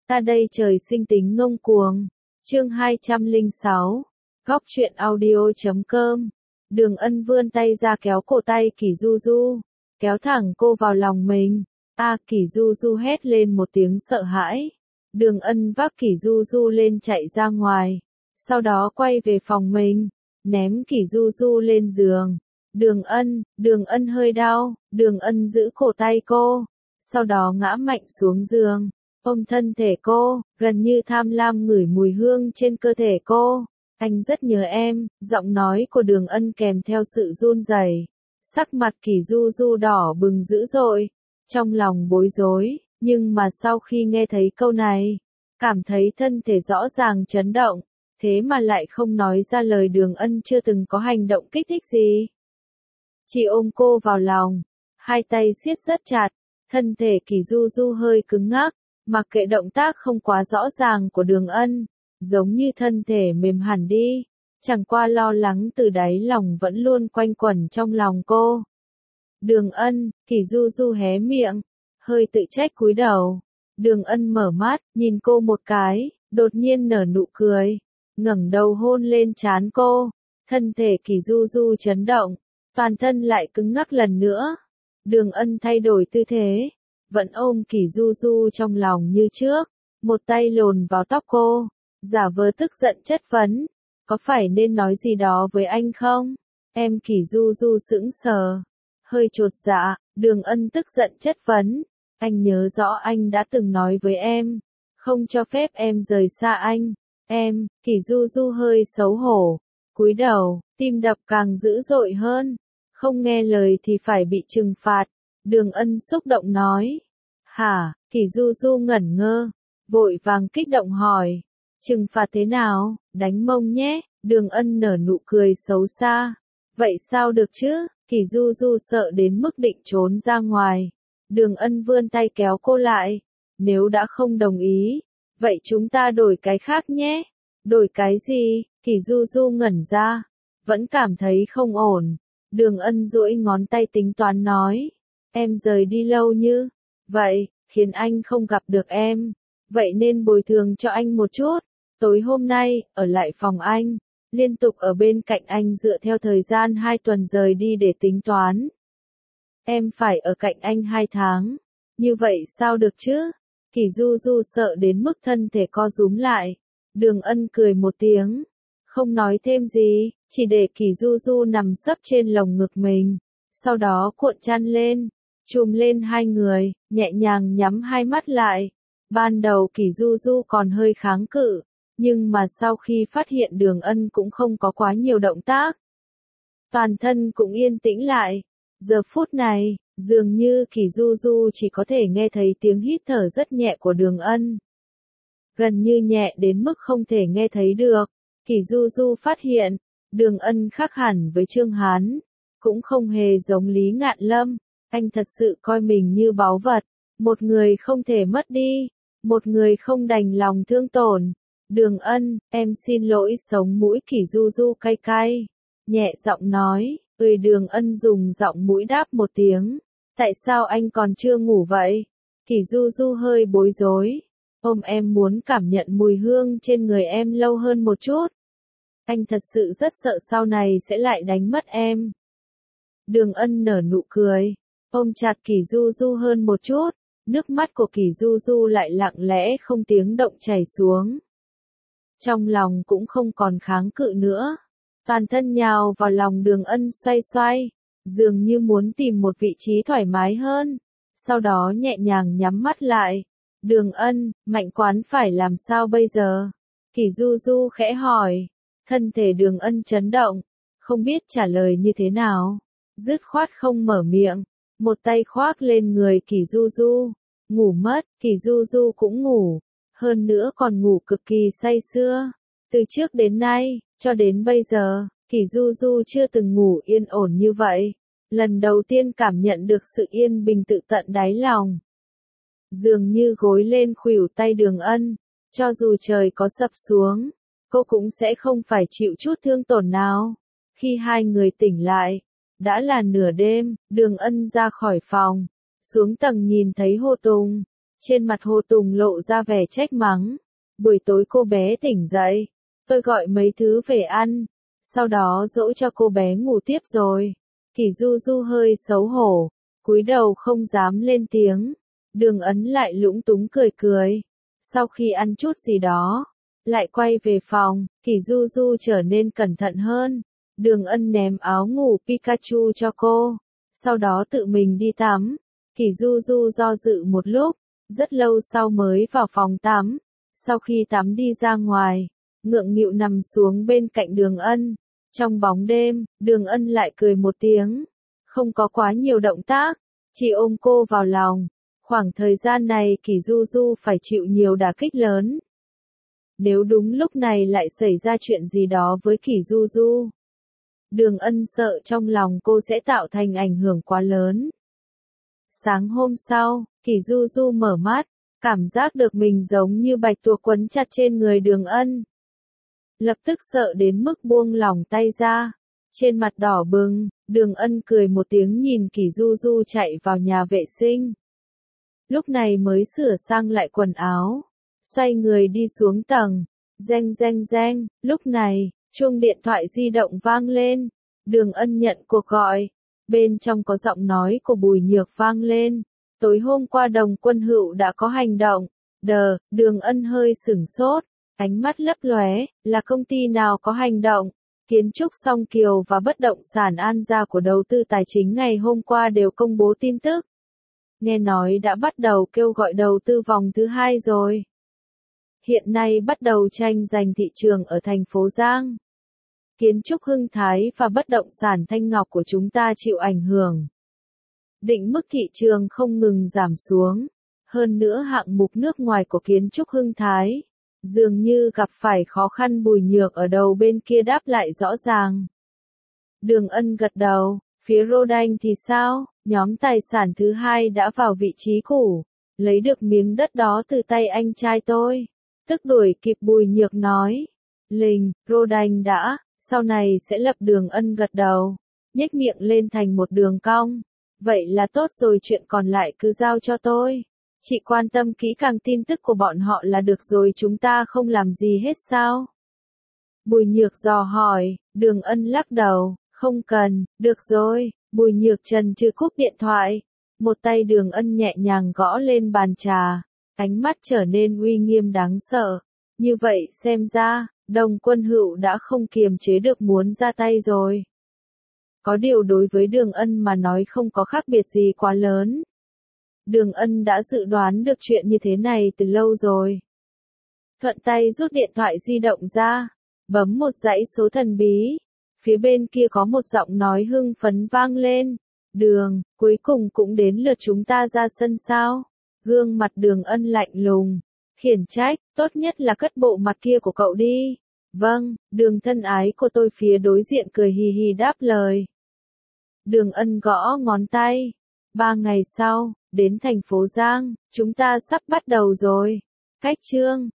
Ta đây trời sinh tính ngông cuồng. Chương 206. Góc truyện audio.com. Đường Ân vươn tay ra kéo cổ tay Kỷ Du Du, kéo thẳng cô vào lòng mình. Kỷ Du Du hét lên một tiếng sợ hãi. Đường Ân vác Kỷ Du Du lên chạy ra ngoài, sau đó quay về phòng mình, ném Kỷ Du Du lên giường. Đường Ân hơi đau, Đường Ân giữ cổ tay cô, sau đó ngã mạnh xuống giường, ôm thân thể cô, gần như tham lam ngửi mùi hương trên cơ thể cô. Anh rất nhớ em, giọng nói của Đường Ân kèm theo sự run rẩy. Sắc mặt Kỷ Du Du đỏ bừng dữ dội, trong lòng bối rối, nhưng mà sau khi nghe thấy câu này, cảm thấy thân thể rõ ràng chấn động, thế mà lại không nói ra lời. Đường Ân chưa từng có hành động kích thích gì, chỉ ôm cô vào lòng, hai tay siết rất chặt, thân thể Kỷ Du Du hơi cứng ngắc, mặc kệ động tác không quá rõ ràng của Đường Ân, giống như thân thể mềm hẳn đi, chẳng qua lo lắng từ đáy lòng vẫn luôn quanh quẩn trong lòng cô. Đường Ân, Kỷ Du Du hé miệng, hơi tự trách cúi đầu. Đường Ân mở mắt, nhìn cô một cái, đột nhiên nở nụ cười, ngẩng đầu hôn lên trán cô. Thân thể Kỷ Du Du chấn động, toàn thân lại cứng ngắc lần nữa. Đường Ân thay đổi tư thế, vẫn ôm Kỷ Du Du trong lòng như trước, một tay luồn vào tóc cô, giả vờ tức giận chất vấn, có phải nên nói gì đó với anh không? Em Kỷ Du Du sững sờ, hơi chột dạ. Đường Ân tức giận chất vấn, anh nhớ rõ anh đã từng nói với em, không cho phép em rời xa anh. Em, Kỷ Du Du hơi xấu hổ, cúi đầu, tim đập càng dữ dội hơn, không nghe lời thì phải bị trừng phạt. Đường Ân xúc động nói. Hả? Kỷ Du Du ngẩn ngơ, vội vàng kích động hỏi. Trừng phạt thế nào? Đánh mông nhé. Đường Ân nở nụ cười xấu xa. Vậy sao được chứ? Kỷ Du Du sợ đến mức định trốn ra ngoài. Đường Ân vươn tay kéo cô lại. Nếu đã không đồng ý, vậy chúng ta đổi cái khác nhé. Đổi cái gì? Kỷ Du Du ngẩn ra, vẫn cảm thấy không ổn. Đường Ân duỗi ngón tay tính toán nói. Em rời đi lâu như vậy, khiến anh không gặp được em. Vậy nên bồi thường cho anh một chút. Tối hôm nay, ở lại phòng anh, liên tục ở bên cạnh anh dựa theo thời gian 2 tuần rời đi để tính toán. Em phải ở cạnh anh 2 tháng. Như vậy sao được chứ? Kỷ Du Du sợ đến mức thân thể co rúm lại. Đường Ân cười một tiếng, không nói thêm gì, chỉ để Kỷ Du Du nằm sấp trên lồng ngực mình, sau đó cuộn chăn lên, chùm lên hai người, nhẹ nhàng nhắm hai mắt lại. Ban đầu Kỷ Du Du còn hơi kháng cự, nhưng mà sau khi phát hiện Đường Ân cũng không có quá nhiều động tác, toàn thân cũng yên tĩnh lại. Giờ phút này, dường như Kỷ Du Du chỉ có thể nghe thấy tiếng hít thở rất nhẹ của Đường Ân. Gần như nhẹ đến mức không thể nghe thấy được. Kỷ Du Du phát hiện, Đường Ân khác hẳn với Trương Hán, cũng không hề giống Lý Ngạn Lâm. Anh thật sự coi mình như báu vật, một người không thể mất đi, một người không đành lòng thương tổn. Đường Ân, em xin lỗi. Sống mũi Kỷ Du Du cay cay, nhẹ giọng nói. Đường Ân dùng giọng mũi đáp một tiếng. Tại sao anh còn chưa ngủ vậy? Kỷ Du Du hơi bối rối. Em muốn cảm nhận mùi hương trên người em lâu hơn một chút. Anh thật sự rất sợ sau này sẽ lại đánh mất em. Đường Ân nở nụ cười, ôm chặt Kỷ Du Du hơn một chút, nước mắt của Kỷ Du Du lại lặng lẽ không tiếng động chảy xuống. Trong lòng cũng không còn kháng cự nữa, toàn thân nhào vào lòng Đường Ân xoay xoay, dường như muốn tìm một vị trí thoải mái hơn, sau đó nhẹ nhàng nhắm mắt lại. Đường Ân, Mạnh Quán phải làm sao bây giờ? Kỷ Du Du khẽ hỏi. Thân thể Đường Ân chấn động, không biết trả lời như thế nào, dứt khoát không mở miệng, một tay khoác lên người Kỷ Du Du, ngủ mất. Kỷ Du Du cũng ngủ, hơn nữa còn ngủ cực kỳ say sưa. Từ trước đến nay, cho đến bây giờ, Kỷ Du Du chưa từng ngủ yên ổn như vậy, lần đầu tiên cảm nhận được sự yên bình tự tận đáy lòng. Dường như gối lên khuỷu tay Đường Ân, cho dù trời có sập xuống, cô cũng sẽ không phải chịu chút thương tổn nào. Khi hai người tỉnh lại, đã là nửa đêm. Đường Ân ra khỏi phòng, xuống tầng nhìn thấy Hồ Tùng, Trên mặt Hồ Tùng lộ ra vẻ trách mắng. Buổi tối cô bé tỉnh dậy, tôi gọi mấy thứ về ăn, sau đó dỗ cho cô bé ngủ tiếp rồi. Kỷ Du Du hơi xấu hổ, cúi đầu không dám lên tiếng. Đường Ân lại lúng túng cười cười. Sau khi ăn chút gì đó, lại quay về phòng, Kỷ Du Du trở nên cẩn thận hơn. Đường Ân ném áo ngủ Pikachu cho cô, sau đó tự mình đi tắm. Kỷ Du Du do dự một lúc, rất lâu sau mới vào phòng tắm. Sau khi tắm đi ra ngoài, ngượng nghịu nằm xuống bên cạnh Đường Ân. Trong bóng đêm, Đường Ân lại cười một tiếng. Không có quá nhiều động tác, chỉ ôm cô vào lòng. Khoảng thời gian này Kỷ Du Du phải chịu nhiều đả kích lớn. Nếu đúng lúc này lại xảy ra chuyện gì đó với Kỷ Du Du, Đường Ân sợ trong lòng cô sẽ tạo thành ảnh hưởng quá lớn. Sáng hôm sau, Kỷ Du Du mở mắt, cảm giác được mình giống như bạch tuộc quấn chặt trên người Đường Ân. Lập tức sợ đến mức buông lỏng tay ra. Trên mặt đỏ bừng, Đường Ân cười một tiếng nhìn Kỷ Du Du chạy vào nhà vệ sinh. Lúc này mới sửa sang lại quần áo, xoay người đi xuống tầng. Reng reng reng, lúc này, chuông điện thoại di động vang lên. Đường Ân nhận cuộc gọi. Bên trong có giọng nói của Bùi Nhược vang lên. Tối hôm qua Đồng Quân Hựu đã có hành động. Đường Ân hơi sửng sốt, ánh mắt lấp lóe, là công ty nào có hành động? Kiến trúc Song Kiều và bất động sản An Gia của đầu tư tài chính ngày hôm qua đều công bố tin tức. Nghe nói đã bắt đầu kêu gọi đầu tư vòng thứ 2 rồi. Hiện nay bắt đầu tranh giành thị trường ở thành phố Giang. Kiến trúc Hưng Thái và bất động sản Thanh Ngọc của chúng ta chịu ảnh hưởng. Định mức thị trường không ngừng giảm xuống. Hơn nữa hạng mục nước ngoài của kiến trúc Hưng Thái dường như gặp phải khó khăn. Bùi Nhược ở đầu bên kia đáp lại rõ ràng. Đường Ân gật đầu. Phía Rodank thì sao? Nhóm tài sản thứ 2 đã vào vị trí cũ, lấy được miếng đất đó từ tay anh trai tôi. Tức đuổi kịp Bùi Nhược nói. Rodank đã, sau này sẽ lập. Đường Ân gật đầu, nhếch miệng lên thành một đường cong. Vậy là tốt rồi, chuyện còn lại cứ giao cho tôi. Chị quan tâm kỹ càng tin tức của bọn họ là được rồi, chúng ta không làm gì hết sao? Bùi Nhược dò hỏi. Đường Ân lắc đầu, không cần, được rồi. Bùi Nhược chần chừ cúp điện thoại. Một tay Đường Ân nhẹ nhàng gõ lên bàn trà, ánh mắt trở nên uy nghiêm đáng sợ. Như vậy xem ra, Đồng Quân Hựu đã không kiềm chế được muốn ra tay rồi. Có điều đối với Đường Ân mà nói không có khác biệt gì quá lớn. Đường Ân đã dự đoán được chuyện như thế này từ lâu rồi. Thuận tay rút điện thoại di động ra, bấm một dãy số thần bí. Phía bên kia có một giọng nói hưng phấn vang lên. Đường, cuối cùng cũng đến lượt chúng ta ra sân sao? Gương mặt Đường Ân lạnh lùng, khiển trách, tốt nhất là cất bộ mặt kia của cậu đi. Vâng, Đường thân ái của tôi. Phía đối diện cười hì hì đáp lời. Đường Ân gõ ngón tay. 3 ngày sau, đến thành phố Giang, chúng ta sắp bắt đầu rồi. Cách chương